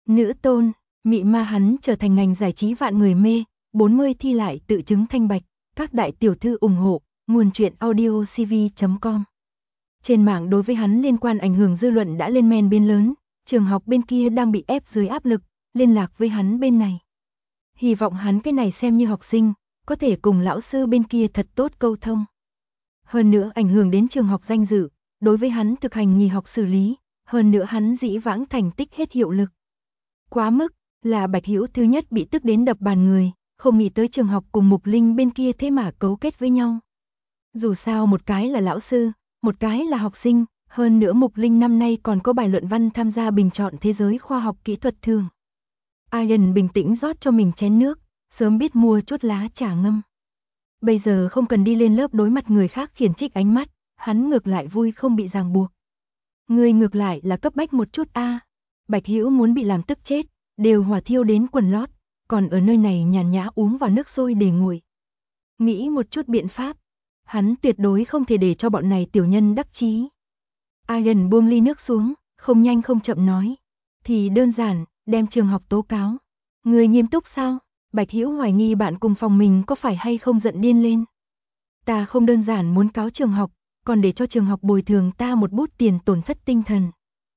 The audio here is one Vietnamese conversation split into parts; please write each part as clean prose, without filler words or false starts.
Nữ tôn, mị ma hắn trở thành ngành giải trí vạn người mê, 40 thi lại tự chứng thanh bạch, các đại tiểu thư ủng hộ, nguồn truyện audio cv.com. Trên mạng đối với hắn liên quan ảnh hưởng dư luận đã lên men biến lớn, trường học bên kia đang bị ép dưới áp lực, liên lạc với hắn bên này. Hy vọng hắn cái này xem như học sinh, có thể cùng lão sư bên kia thật tốt câu thông. Hơn nữa ảnh hưởng đến trường học danh dự, đối với hắn thực hành nghỉ học xử lý, hơn nữa hắn dĩ vãng thành tích hết hiệu lực. Quá mức, là Bạch Hữu thứ nhất bị tức đến đập bàn người, không nghĩ tới trường học cùng Mục Linh bên kia thế mà cấu kết với nhau. Dù sao một cái là lão sư, một cái là học sinh, hơn nữa Mục Linh năm nay còn có bài luận văn tham gia bình chọn thế giới khoa học kỹ thuật thường. Ian bình tĩnh rót cho mình chén nước, sớm biết mua chút lá trà ngâm. Bây giờ không cần đi lên lớp đối mặt người khác khiển trích ánh mắt, hắn ngược lại vui không bị ràng buộc. Người ngược lại là cấp bách một chút a. Bạch Hữu muốn bị làm tức chết, đều hỏa thiêu đến quần lót, còn ở nơi này nhàn nhã uống vào nước sôi để nguội. Nghĩ một chút biện pháp, hắn tuyệt đối không thể để cho bọn này tiểu nhân đắc chí. Ian buông ly nước xuống, không nhanh không chậm nói, thì đơn giản, đem trường học tố cáo. Người nghiêm túc sao? Bạch Hữu hoài nghi bạn cùng phòng mình có phải hay không giận điên lên. Ta không đơn giản muốn cáo trường học, còn để cho trường học bồi thường ta một bút tiền tổn thất tinh thần.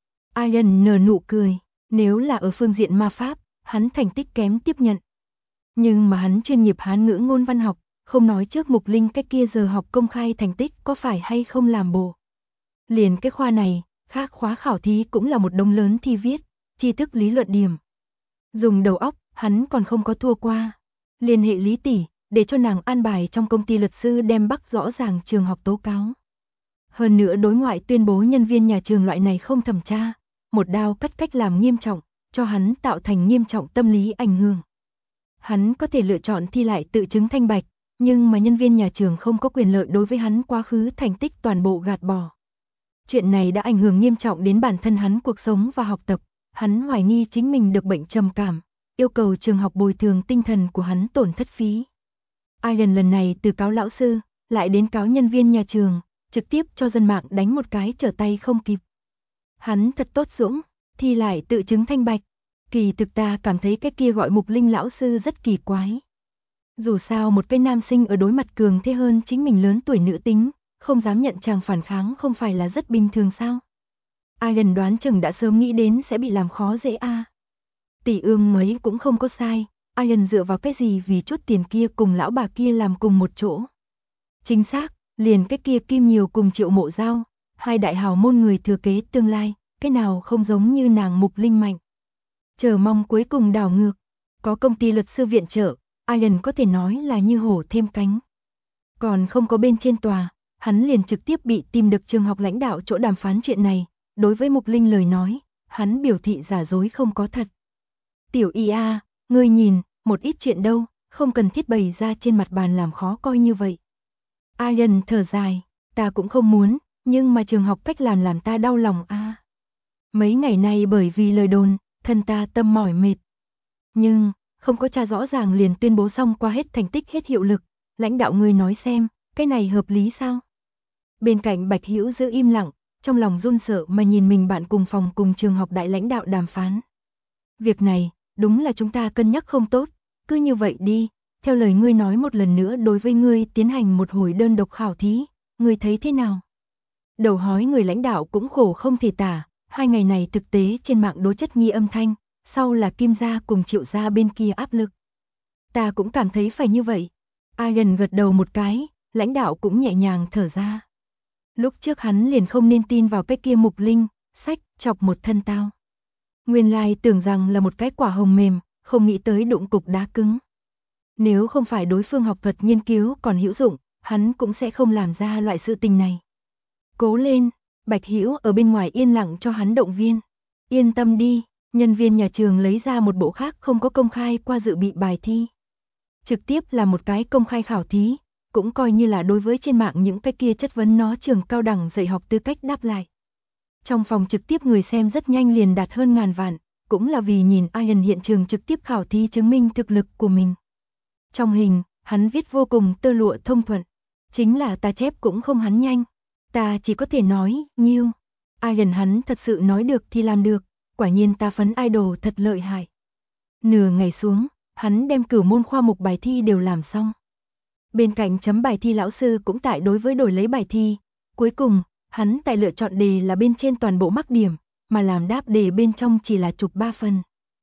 Ian nở nụ cười, nếu là ở phương diện ma pháp, hắn thành tích kém tiếp nhận. Nhưng mà hắn chuyên nghiệp Hán ngữ ngôn văn học, không nói trước Mục Linh cái kia giờ học công khai thành tích có phải hay không làm bộ. Liền cái khoa này, khác khóa khảo thí cũng là một đống lớn thi viết, tri thức lý luận điểm. Dùng đầu óc, hắn còn không có thua qua. Liên hệ Lý tỷ, để cho nàng an bài trong công ty luật sư đem bắc rõ ràng trường học tố cáo. Hơn nữa đối ngoại tuyên bố nhân viên nhà trường loại này không thẩm tra, một đao cắt cách làm nghiêm trọng, cho hắn tạo thành nghiêm trọng tâm lý ảnh hưởng. Hắn có thể lựa chọn thi lại tự chứng thanh bạch, nhưng mà nhân viên nhà trường không có quyền lợi đối với hắn quá khứ thành tích toàn bộ gạt bỏ. Chuyện này đã ảnh hưởng nghiêm trọng đến bản thân hắn cuộc sống và học tập, hắn hoài nghi chính mình được bệnh trầm cảm, yêu cầu trường học bồi thường tinh thần của hắn tổn thất phí. Ian lần này từ cáo lão sư, lại đến cáo nhân viên nhà trường, trực tiếp cho dân mạng đánh một cái trở tay không kịp. Hắn thật tốt dũng, thi lại tự chứng thanh bạch. Kỳ thực ta cảm thấy cái kia gọi Mục Linh lão sư rất kỳ quái. Dù sao một cái nam sinh ở đối mặt cường thế hơn chính mình lớn tuổi nữ tính, không dám nhận chàng phản kháng không phải là rất bình thường sao? Ian đoán chừng đã sớm nghĩ đến sẽ bị làm khó dễ a. Tỷ ương mấy cũng không có sai, Ian dựa vào cái gì vì chút tiền kia cùng lão bà kia làm cùng một chỗ. Chính xác, liền cái kia Kim Nhiều cùng Triệu Mộ Giao, hai đại hào môn người thừa kế tương lai, cái nào không giống như nàng Mục Linh mạnh. Chờ mong cuối cùng đảo ngược, có công ty luật sư viện trợ, Ian có thể nói là như hổ thêm cánh. Còn không có bên trên tòa, hắn liền trực tiếp bị tìm được trường học lãnh đạo chỗ đàm phán chuyện này, đối với Mục Linh lời nói, hắn biểu thị giả dối không có thật. Tiểu Y A, ngươi nhìn, một ít chuyện đâu, không cần thiết bày ra trên mặt bàn làm khó coi như vậy. Ian thở dài, ta cũng không muốn, nhưng mà trường học cách làm ta đau lòng a. Mấy ngày nay bởi vì lời đồn, thân ta tâm mỏi mệt. Nhưng, không có tra rõ ràng liền tuyên bố xong qua hết thành tích hết hiệu lực, lãnh đạo ngươi nói xem, cái này hợp lý sao? Bên cạnh Bạch Hữu giữ im lặng, trong lòng run sợ mà nhìn mình bạn cùng phòng cùng trường học đại lãnh đạo đàm phán. Việc này, đúng là chúng ta cân nhắc không tốt, cứ như vậy đi, theo lời ngươi nói một lần nữa đối với ngươi tiến hành một hồi đơn độc khảo thí, ngươi thấy thế nào? Đầu hói người lãnh đạo cũng khổ không thể tả, hai ngày này thực tế trên mạng đố chất nghi âm thanh, sau là Kim gia cùng Triệu gia bên kia áp lực. Ta cũng cảm thấy phải như vậy. Ian gật đầu một cái, lãnh đạo cũng nhẹ nhàng thở ra. Lúc trước hắn liền không nên tin vào cái kia Mục Linh, sách chọc một thân tao. Nguyên lai tưởng rằng là một cái quả hồng mềm, không nghĩ tới đụng cục đá cứng. Nếu không phải đối phương học thuật nghiên cứu còn hữu dụng, hắn cũng sẽ không làm ra loại sự tình này. Cố lên, Bạch Hữu ở bên ngoài yên lặng cho hắn động viên. Yên tâm đi, nhân viên nhà trường lấy ra một bộ khác không có công khai qua dự bị bài thi. Trực tiếp là một cái công khai khảo thí, cũng coi như là đối với trên mạng những cái kia chất vấn nó trường cao đẳng dạy học tư cách đáp lại. Trong phòng trực tiếp người xem rất nhanh liền đạt hơn ngàn vạn, cũng là vì nhìn Ian hiện trường trực tiếp khảo thí chứng minh thực lực của mình. Trong hình, hắn viết vô cùng tơ lụa thông thuận, chính là ta chép cũng không hắn nhanh, ta chỉ có thể nói, nghiêu. Ian hắn thật sự nói được thì làm được, quả nhiên ta phấn idol thật lợi hại. Nửa ngày xuống, hắn đem cửu môn khoa mục bài thi đều làm xong. Bên cạnh chấm bài thi lão sư cũng tại đối với đổi lấy bài thi. Cuối cùng, hắn tại lựa chọn đề là bên trên toàn bộ mắc điểm, mà làm đáp đề bên trong chỉ là chụp 3 phần.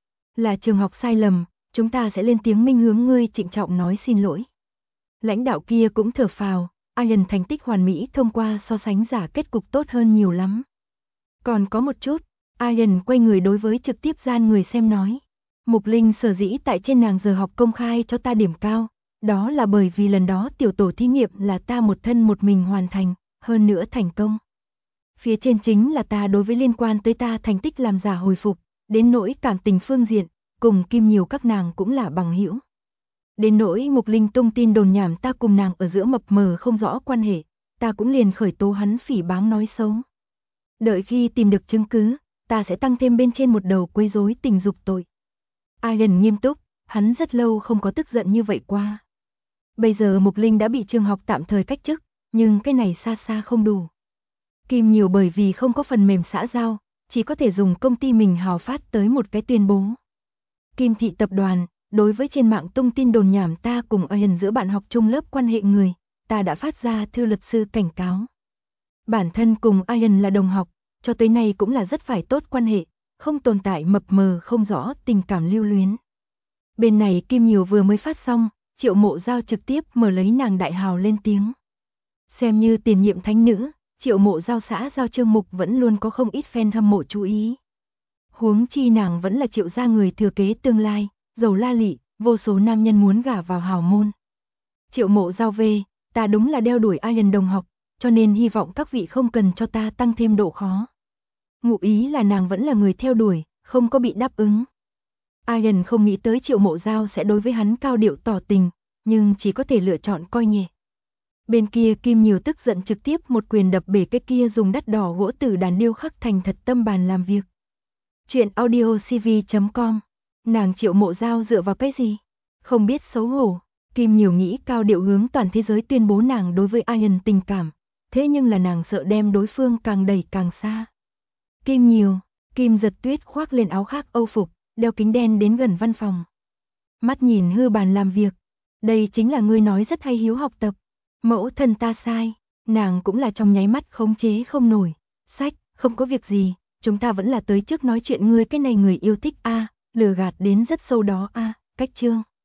Là trường học sai lầm, chúng ta sẽ lên tiếng minh hướng ngươi trịnh trọng nói xin lỗi. Lãnh đạo kia cũng thở phào, Ian thành tích hoàn mỹ thông qua so sánh giả kết cục tốt hơn nhiều lắm. Còn có một chút, Ian quay người đối với trực tiếp gian người xem nói. Mục Linh sở dĩ tại trên nàng giờ học công khai cho ta điểm cao, đó là bởi vì lần đó tiểu tổ thí nghiệm là ta một thân một mình hoàn thành, hơn nữa thành công. Phía trên chính là ta đối với liên quan tới ta thành tích làm giả hồi phục, đến nỗi cảm tình phương diện, cùng Kim nhiều các nàng cũng là bằng hữu. Đến nỗi Mục Linh tung tin đồn nhảm ta cùng nàng ở giữa mập mờ không rõ quan hệ, ta cũng liền khởi tố hắn phỉ báng nói xấu. Đợi khi tìm được chứng cứ, ta sẽ tăng thêm bên trên một đầu quấy rối tình dục tội. Ian nghiêm túc, hắn rất lâu không có tức giận như vậy qua. Bây giờ Mục Linh đã bị trường học tạm thời cách chức, nhưng cái này xa xa không đủ. Kim nhiều bởi vì không có phần mềm xã giao, chỉ có thể dùng công ty mình hào phát tới một cái tuyên bố. Kim thị tập đoàn, đối với trên mạng tung tin đồn nhảm ta cùng Ian giữa bạn học chung lớp quan hệ người, ta đã phát ra thư luật sư cảnh cáo. Bản thân cùng Ian là đồng học, cho tới nay cũng là rất phải tốt quan hệ, không tồn tại mập mờ không rõ tình cảm lưu luyến. Bên này Kim nhiều vừa mới phát xong, Triệu Mộ Giao trực tiếp mở lấy nàng đại hào lên tiếng. Xem như tiền nhiệm thánh nữ, Triệu Mộ Giao xã giao Trương Mục vẫn luôn có không ít fan hâm mộ chú ý. Huống chi nàng vẫn là Triệu gia người thừa kế tương lai, giàu la lị, vô số nam nhân muốn gả vào hào môn. Triệu Mộ Giao về, ta đúng là đeo đuổi Ian đồng học, cho nên hy vọng các vị không cần cho ta tăng thêm độ khó. Ngụ ý là nàng vẫn là người theo đuổi, không có bị đáp ứng. Ian không nghĩ tới Triệu Mộ Giao sẽ đối với hắn cao điệu tỏ tình, nhưng chỉ có thể lựa chọn coi nhẹ. Bên kia Kim nhiều tức giận trực tiếp một quyền đập bể cái kia dùng đắt đỏ gỗ tử đàn điêu khắc thành thật tâm bàn làm việc. Chuyện audiocv.com. Nàng Triệu Mộ Giao dựa vào cái gì? Không biết xấu hổ. Kim nhiều nghĩ cao điệu hướng toàn thế giới tuyên bố nàng đối với Ian tình cảm, thế nhưng là nàng sợ đem đối phương càng đẩy càng xa. Kim nhiều, Kim Giật Tuyết khoác lên áo khác Âu phục, đeo kính đen đến gần văn phòng. Mắt nhìn hư bàn làm việc. Đây chính là ngươi nói rất hay hiếu học tập. Mẫu thân ta sai, nàng cũng là trong nháy mắt khống chế không nổi. Sách, không có việc gì, chúng ta vẫn là tới trước nói chuyện ngươi cái này người yêu thích a, lừa gạt đến rất sâu đó a, cách chương.